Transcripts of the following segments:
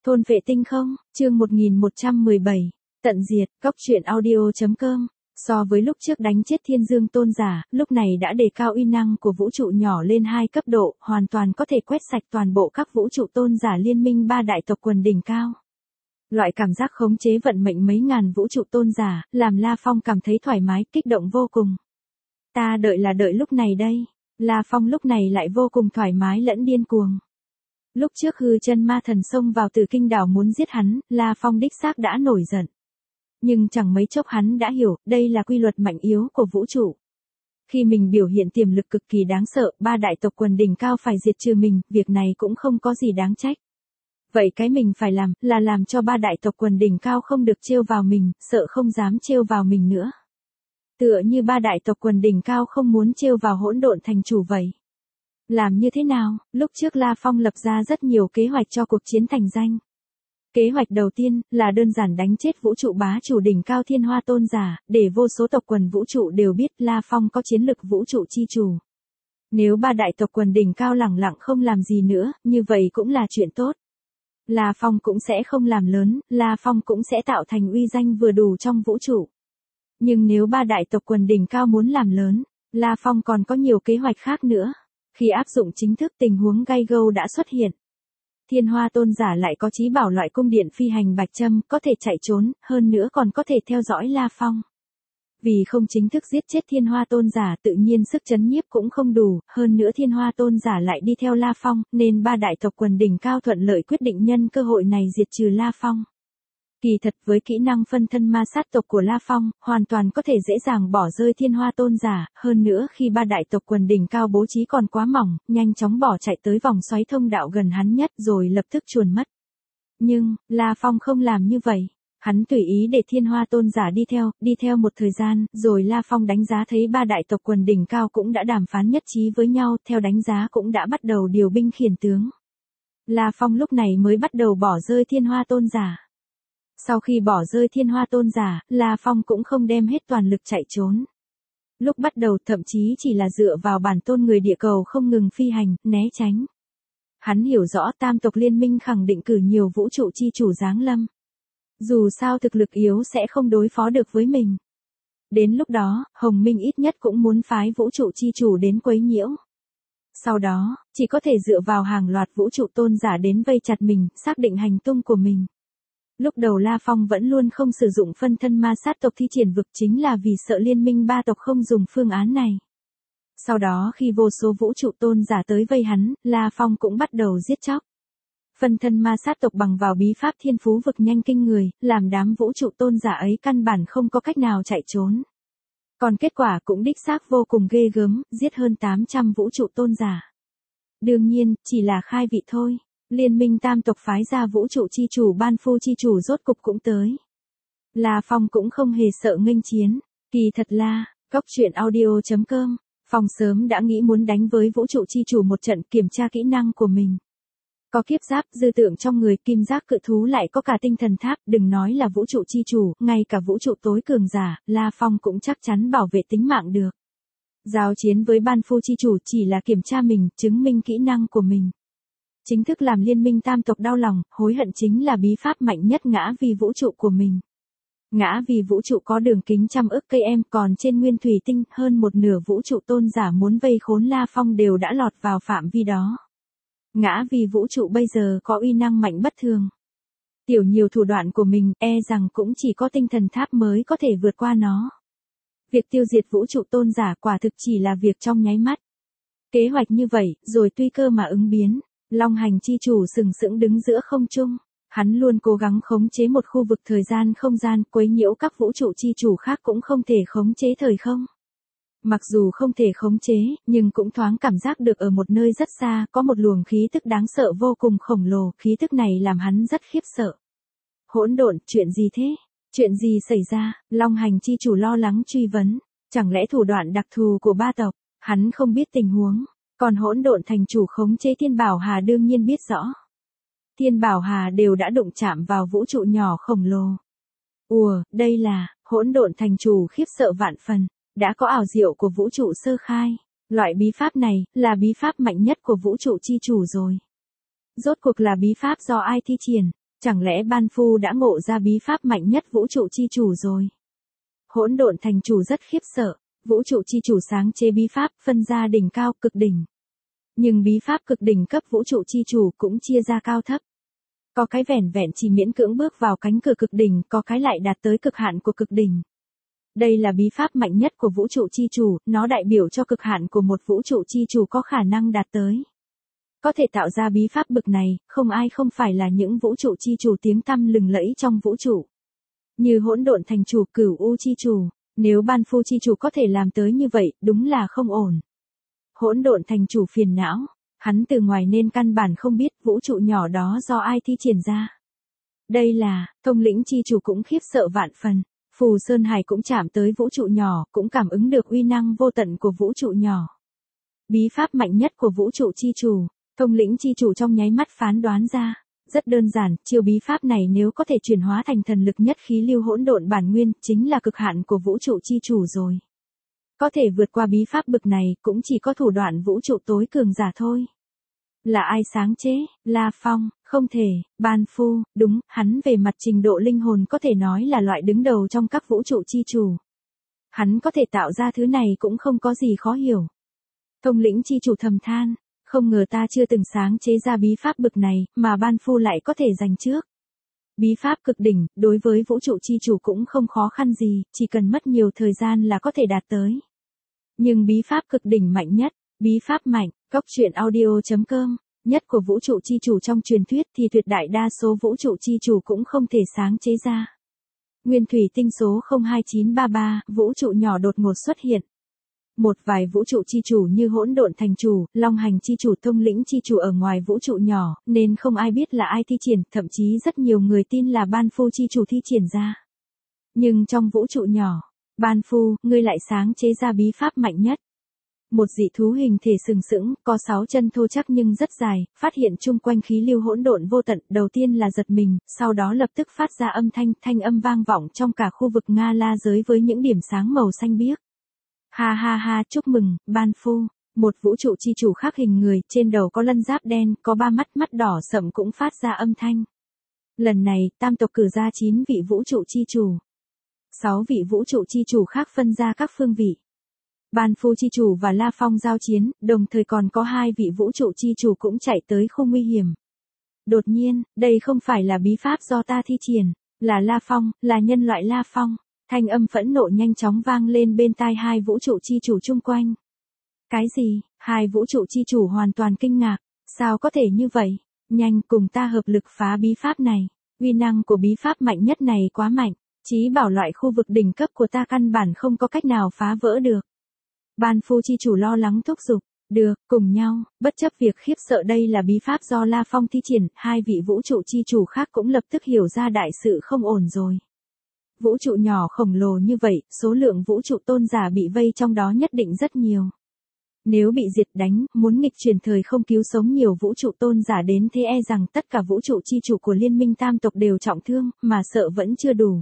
Thôn vệ tinh không, chương 1117, tận diệt, góc truyện audio.com. So với lúc trước đánh chết Thiên Dương Tôn giả, lúc này đã đề cao uy năng của vũ trụ nhỏ lên 2 cấp độ, hoàn toàn có thể quét sạch toàn bộ các vũ trụ tôn giả liên minh 3 đại tộc quần đỉnh cao. Loại cảm giác khống chế vận mệnh mấy ngàn vũ trụ tôn giả, làm La Phong cảm thấy thoải mái, kích động vô cùng. Ta đợi là đợi lúc này đây. La Phong lúc này lại vô cùng thoải mái lẫn điên cuồng. Lúc trước hư chân ma thần xông vào Tử Kinh đảo muốn giết hắn, La Phong đích xác đã nổi giận. Nhưng chẳng mấy chốc hắn đã hiểu, đây là quy luật mạnh yếu của vũ trụ. Khi mình biểu hiện tiềm lực cực kỳ đáng sợ, 3 đại tộc quần đỉnh cao phải diệt trừ mình, việc này cũng không có gì đáng trách. Vậy cái mình phải làm, là làm cho 3 đại tộc quần đỉnh cao không được trêu vào mình, sợ không dám trêu vào mình nữa. Tựa như 3 đại tộc quần đỉnh cao không muốn trêu vào Hỗn Độn Thành Chủ vậy. Làm như thế nào? Lúc trước La Phong lập ra rất nhiều kế hoạch cho cuộc chiến thành danh. Kế hoạch đầu tiên là đơn giản đánh chết vũ trụ bá chủ đỉnh cao Thiên Hoa Tôn giả, để vô số tộc quần vũ trụ đều biết La Phong có chiến lực vũ trụ chi chủ. Nếu 3 đại tộc quần đỉnh cao lẳng lặng không làm gì nữa, như vậy cũng là chuyện tốt. La Phong cũng sẽ không làm lớn, La Phong cũng sẽ tạo thành uy danh vừa đủ trong vũ trụ. Nhưng nếu 3 đại tộc quần đỉnh cao muốn làm lớn, La Phong còn có nhiều kế hoạch khác nữa. Khi áp dụng chính thức tình huống gay go đã xuất hiện. Thiên Hoa Tôn giả lại có chí bảo loại cung điện phi hành bạch châm, có thể chạy trốn, hơn nữa còn có thể theo dõi La Phong. Vì không chính thức giết chết Thiên Hoa Tôn giả tự nhiên sức chấn nhiếp cũng không đủ, hơn nữa Thiên Hoa Tôn giả lại đi theo La Phong, nên 3 đại tộc quần đỉnh cao thuận lợi quyết định nhân cơ hội này diệt trừ La Phong. Kỳ thật với kỹ năng phân thân ma sát tộc của La Phong, hoàn toàn có thể dễ dàng bỏ rơi Thiên Hoa Tôn giả, hơn nữa khi 3 đại tộc quần đỉnh cao bố trí còn quá mỏng, nhanh chóng bỏ chạy tới vòng xoáy thông đạo gần hắn nhất rồi lập tức chuồn mất. Nhưng, La Phong không làm như vậy. Hắn tùy ý để Thiên Hoa Tôn giả đi theo một thời gian, rồi La Phong đánh giá thấy 3 đại tộc quần đỉnh cao cũng đã đàm phán nhất trí với nhau, theo đánh giá cũng đã bắt đầu điều binh khiển tướng. La Phong lúc này mới bắt đầu bỏ rơi Thiên Hoa Tôn giả. Sau khi bỏ rơi Thiên Hoa Tôn giả, La Phong cũng không đem hết toàn lực chạy trốn. Lúc bắt đầu thậm chí chỉ là dựa vào bản tôn người địa cầu không ngừng phi hành, né tránh. Hắn hiểu rõ tam tộc liên minh khẳng định cử nhiều vũ trụ chi chủ giáng lâm. Dù sao thực lực yếu sẽ không đối phó được với mình. Đến lúc đó, Hồng Minh ít nhất cũng muốn phái vũ trụ chi chủ đến quấy nhiễu. Sau đó, chỉ có thể dựa vào hàng loạt vũ trụ tôn giả đến vây chặt mình, xác định hành tung của mình. Lúc đầu La Phong vẫn luôn không sử dụng phân thân ma sát tộc thi triển vực chính là vì sợ liên minh 3 tộc không dùng phương án này. Sau đó khi vô số vũ trụ tôn giả tới vây hắn, La Phong cũng bắt đầu giết chóc. Phân thân ma sát tộc bằng vào bí pháp thiên phú vực nhanh kinh người, làm đám vũ trụ tôn giả ấy căn bản không có cách nào chạy trốn. Còn kết quả cũng đích xác vô cùng ghê gớm, giết hơn 800 vũ trụ tôn giả. Đương nhiên, chỉ là khai vị thôi. Liên minh tam tộc phái ra vũ trụ chi chủ Ban Phu chi chủ rốt cục cũng tới. La Phong cũng không hề sợ nghênh chiến. Kỳ thật là, góc truyện audio.com, Phong sớm đã nghĩ muốn đánh với vũ trụ chi chủ một trận kiểm tra kỹ năng của mình. Có kiếp giáp dư tượng trong người, kim giác cự thú lại có cả tinh thần tháp, đừng nói là vũ trụ chi chủ, ngay cả vũ trụ tối cường giả, La Phong cũng chắc chắn bảo vệ tính mạng được. Giao chiến với Ban Phu chi chủ chỉ là kiểm tra mình, chứng minh kỹ năng của mình. Chính thức làm liên minh tam tộc đau lòng, hối hận chính là bí pháp mạnh nhất ngã vì vũ trụ của mình. Ngã vì vũ trụ có đường kính trăm ức cây em, còn trên nguyên thủy tinh, hơn một nửa vũ trụ tôn giả muốn vây khốn La Phong đều đã lọt vào phạm vi đó. Ngã vì vũ trụ bây giờ có uy năng mạnh bất thường. Tiểu nhiều thủ đoạn của mình, rằng cũng chỉ có tinh thần tháp mới có thể vượt qua nó. Việc tiêu diệt vũ trụ tôn giả quả thực chỉ là việc trong nháy mắt. Kế hoạch như vậy, rồi tùy cơ mà ứng biến. Long hành chi chủ sừng sững đứng giữa không trung. Hắn luôn cố gắng khống chế một khu vực thời gian không gian, quấy nhiễu các vũ trụ chi chủ khác cũng không thể khống chế thời không. Mặc dù không thể khống chế, nhưng cũng thoáng cảm giác được ở một nơi rất xa, có một luồng khí tức đáng sợ vô cùng khổng lồ, khí tức này làm hắn rất khiếp sợ. Hỗn độn, chuyện gì thế? Chuyện gì xảy ra? Long hành chi chủ lo lắng truy vấn. Chẳng lẽ thủ đoạn đặc thù của 3 tộc? Hắn không biết tình huống. Còn Hỗn Độn Thành chủ khống chế Thiên Bảo Hà đương nhiên biết rõ. Thiên Bảo Hà đều đã đụng chạm vào vũ trụ nhỏ khổng lồ. Đây là, Hỗn Độn Thành chủ khiếp sợ vạn phần, đã có ảo diệu của vũ trụ sơ khai. Loại bí pháp này, là bí pháp mạnh nhất của vũ trụ chi chủ rồi. Rốt cuộc là bí pháp do ai thi triển? Chẳng lẽ Ban Phu đã ngộ ra bí pháp mạnh nhất vũ trụ chi chủ rồi? Hỗn độn thành chủ rất khiếp sợ, vũ trụ chi chủ sáng chế bí pháp phân ra đỉnh cao cực đỉnh. Nhưng bí pháp cực đỉnh cấp vũ trụ chi chủ cũng chia ra cao thấp. Có cái vẻn vẹn chỉ miễn cưỡng bước vào cánh cửa cực đỉnh, có cái lại đạt tới cực hạn của cực đỉnh. Đây là bí pháp mạnh nhất của vũ trụ chi chủ, nó đại biểu cho cực hạn của một vũ trụ chi chủ có khả năng đạt tới. Có thể tạo ra bí pháp bực này, không ai không phải là những vũ trụ chi chủ tiếng tăm lừng lẫy trong vũ trụ. Như hỗn độn thành chủ, Cửu U chi chủ, nếu Ban Phu chi chủ có thể làm tới như vậy, đúng là không ổn. Hỗn độn thành chủ phiền não, hắn từ ngoài nên căn bản không biết vũ trụ nhỏ đó do ai thi triển ra. Đây là, Thông lĩnh chi chủ cũng khiếp sợ vạn phần, Phù Sơn Hải cũng chạm tới vũ trụ nhỏ, cũng cảm ứng được uy năng vô tận của vũ trụ nhỏ. Bí pháp mạnh nhất của vũ trụ chi chủ, Thông lĩnh chi chủ trong nháy mắt phán đoán ra. Rất đơn giản, chiêu bí pháp này nếu có thể chuyển hóa thành thần lực nhất khí lưu hỗn độn bản nguyên, chính là cực hạn của vũ trụ chi chủ rồi. Có thể vượt qua bí pháp bực này, cũng chỉ có thủ đoạn vũ trụ tối cường giả thôi. Là ai sáng chế? La Phong, không thể, Ban Phu, đúng, hắn về mặt trình độ linh hồn có thể nói là loại đứng đầu trong các vũ trụ chi chủ. Hắn có thể tạo ra thứ này cũng không có gì khó hiểu. Thông lĩnh chi chủ thầm than, không ngờ ta chưa từng sáng chế ra bí pháp bực này, mà Ban Phu lại có thể giành trước. Bí pháp cực đỉnh, đối với vũ trụ chi chủ cũng không khó khăn gì, chỉ cần mất nhiều thời gian là có thể đạt tới. Nhưng bí pháp cực đỉnh mạnh nhất, bí pháp mạnh, Cóc Truyện Audio.com, nhất của vũ trụ chi chủ trong truyền thuyết thì tuyệt đại đa số vũ trụ chi chủ cũng không thể sáng chế ra. Nguyên thủy tinh số 02933, vũ trụ nhỏ đột ngột xuất hiện. Một vài vũ trụ chi chủ như hỗn độn thành chủ, long hành chi chủ, thông lĩnh chi chủ ở ngoài vũ trụ nhỏ, nên không ai biết là ai thi triển, thậm chí rất nhiều người tin là Ban Phu chi chủ thi triển ra. Nhưng trong vũ trụ nhỏ, Ban Phu, ngươi lại sáng chế ra bí pháp mạnh nhất. Một dị thú hình thể sừng sững, có 6 chân thô chắc nhưng rất dài, phát hiện chung quanh khí lưu hỗn độn vô tận, đầu tiên là giật mình, sau đó lập tức phát ra thanh âm vang vọng trong cả khu vực Nga La giới với những điểm sáng màu xanh biếc. Ha ha ha, chúc mừng, Ban Phu. Một vũ trụ chi chủ khác hình người, trên đầu có lân giáp đen, có 3 mắt đỏ sậm cũng phát ra âm thanh. Lần này, tam tộc cử ra 9 vị vũ trụ chi chủ. 6 vị vũ trụ chi chủ khác phân ra các phương vị. Ban Phu chi chủ và La Phong giao chiến, đồng thời còn có 2 vị vũ trụ chi chủ cũng chạy tới khu nguy hiểm. Đột nhiên, đây không phải là bí pháp do ta thi triển, là La Phong, là nhân loại La Phong. Thanh âm phẫn nộ nhanh chóng vang lên bên tai 2 vũ trụ chi chủ chung quanh. Cái gì? 2 vũ trụ chi chủ hoàn toàn kinh ngạc. Sao có thể như vậy? Nhanh cùng ta hợp lực phá bí pháp này. Uy năng của bí pháp mạnh nhất này quá mạnh. Chí bảo loại khu vực đỉnh cấp của ta căn bản không có cách nào phá vỡ được. Ban Phu chi chủ lo lắng thúc giục. Được, cùng nhau, bất chấp việc khiếp sợ đây là bí pháp do La Phong thi triển, 2 vị vũ trụ chi chủ khác cũng lập tức hiểu ra đại sự không ổn rồi. Vũ trụ nhỏ khổng lồ như vậy, số lượng vũ trụ tôn giả bị vây trong đó nhất định rất nhiều. Nếu bị diệt đánh, muốn nghịch chuyển thời không cứu sống nhiều vũ trụ tôn giả đến thế e rằng tất cả vũ trụ chi chủ của liên minh tam tộc đều trọng thương, mà sợ vẫn chưa đủ.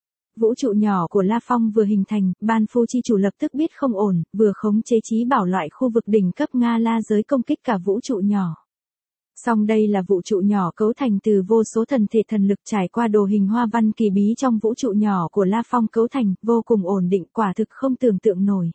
Vũ trụ nhỏ của La Phong vừa hình thành, Ban Phu chi chủ lập tức biết không ổn, vừa khống chế chí bảo loại khu vực đỉnh cấp Nga La giới công kích cả vũ trụ nhỏ. Song đây là vũ trụ nhỏ cấu thành từ vô số thần thể thần lực trải qua đồ hình hoa văn kỳ bí trong vũ trụ nhỏ của La Phong cấu thành, vô cùng ổn định, quả thực không tưởng tượng nổi.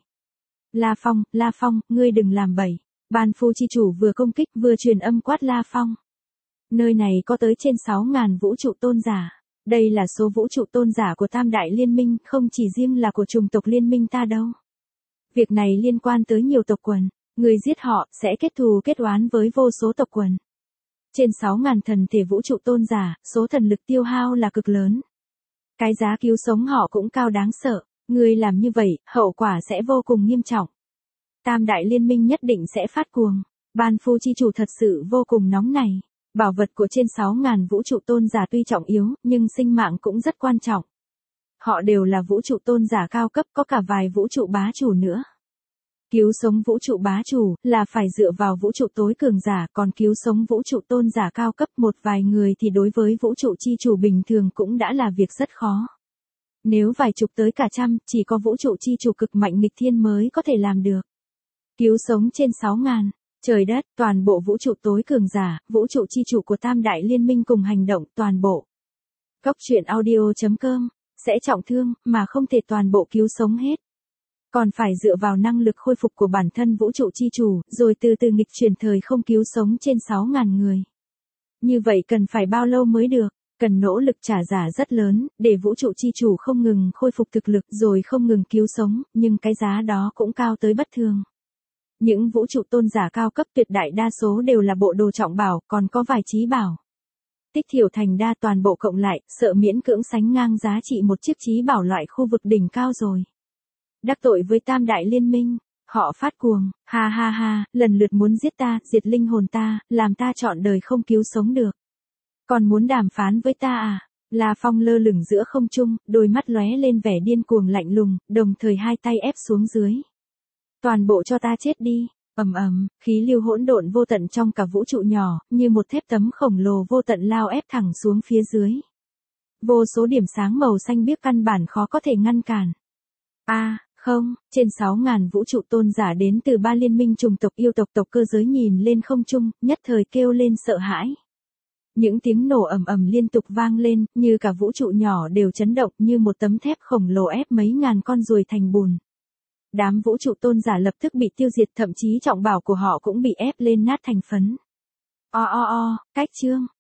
La Phong, ngươi đừng làm bậy. Ban Phu chi chủ vừa công kích vừa truyền âm quát La Phong. Nơi này có tới trên 6.000 vũ trụ tôn giả. Đây là số vũ trụ tôn giả của Tam Đại Liên minh, không chỉ riêng là của chủng tộc liên minh ta đâu. Việc này liên quan tới nhiều tộc quần. Người giết họ, sẽ kết thù kết oán với vô số tộc quần. Trên 6.000 thần thể vũ trụ tôn giả, số thần lực tiêu hao là cực lớn. Cái giá cứu sống họ cũng cao đáng sợ. Người làm như vậy, hậu quả sẽ vô cùng nghiêm trọng. Tam Đại Liên minh nhất định sẽ phát cuồng. Ban Phu chi chủ thật sự vô cùng nóng nảy. Bảo vật của trên 6.000 vũ trụ tôn giả tuy trọng yếu, nhưng sinh mạng cũng rất quan trọng. Họ đều là vũ trụ tôn giả cao cấp, có cả vài vũ trụ bá chủ nữa. Cứu sống vũ trụ bá chủ, là phải dựa vào vũ trụ tối cường giả, còn cứu sống vũ trụ tôn giả cao cấp một vài người thì đối với vũ trụ chi chủ bình thường cũng đã là việc rất khó. Nếu vài chục tới cả trăm, chỉ có vũ trụ chi chủ cực mạnh nghịch thiên mới có thể làm được. Cứu sống trên 6.000, Trời đất, toàn bộ vũ trụ tối cường giả, vũ trụ chi chủ của Tam Đại Liên minh cùng hành động toàn bộ. Góc truyện audio.com, sẽ trọng thương, mà không thể toàn bộ cứu sống hết. Còn phải dựa vào năng lực khôi phục của bản thân vũ trụ chi chủ, rồi từ từ nghịch chuyển thời không cứu sống trên 6.000 người. Như vậy cần phải bao lâu mới được? Cần nỗ lực trả giá rất lớn, để vũ trụ chi chủ không ngừng khôi phục thực lực rồi không ngừng cứu sống, nhưng cái giá đó cũng cao tới bất thường. Những vũ trụ tôn giả cao cấp tuyệt đại đa số đều là bộ đồ trọng bảo, còn có vài trí bảo. Tích thiểu thành đa toàn bộ cộng lại, sợ miễn cưỡng sánh ngang giá trị một chiếc trí bảo loại khu vực đỉnh cao rồi. Đắc tội với Tam Đại Liên minh, họ phát cuồng, ha ha ha, lần lượt muốn giết ta, diệt linh hồn ta, làm ta trọn đời không cứu sống được. Còn muốn đàm phán với ta à? La Phong lơ lửng giữa không trung, đôi mắt lóe lên vẻ điên cuồng lạnh lùng, đồng thời hai tay ép xuống dưới. Toàn bộ cho ta chết đi. Ầm ầm, khí lưu hỗn độn vô tận trong cả vũ trụ nhỏ, như một thép tấm khổng lồ vô tận lao ép thẳng xuống phía dưới. Vô số điểm sáng màu xanh biếc căn bản khó có thể ngăn cản. Không, trên 6.000 vũ trụ tôn giả đến từ 3 liên minh chủng tộc yêu tộc cơ giới nhìn lên không trung, nhất thời kêu lên sợ hãi. Những tiếng nổ ầm ầm liên tục vang lên, như cả vũ trụ nhỏ đều chấn động như một tấm thép khổng lồ ép mấy ngàn con ruồi thành bùn. Đám vũ trụ tôn giả lập tức bị tiêu diệt, thậm chí trọng bảo của họ cũng bị ép lên nát thành phấn. Cách chương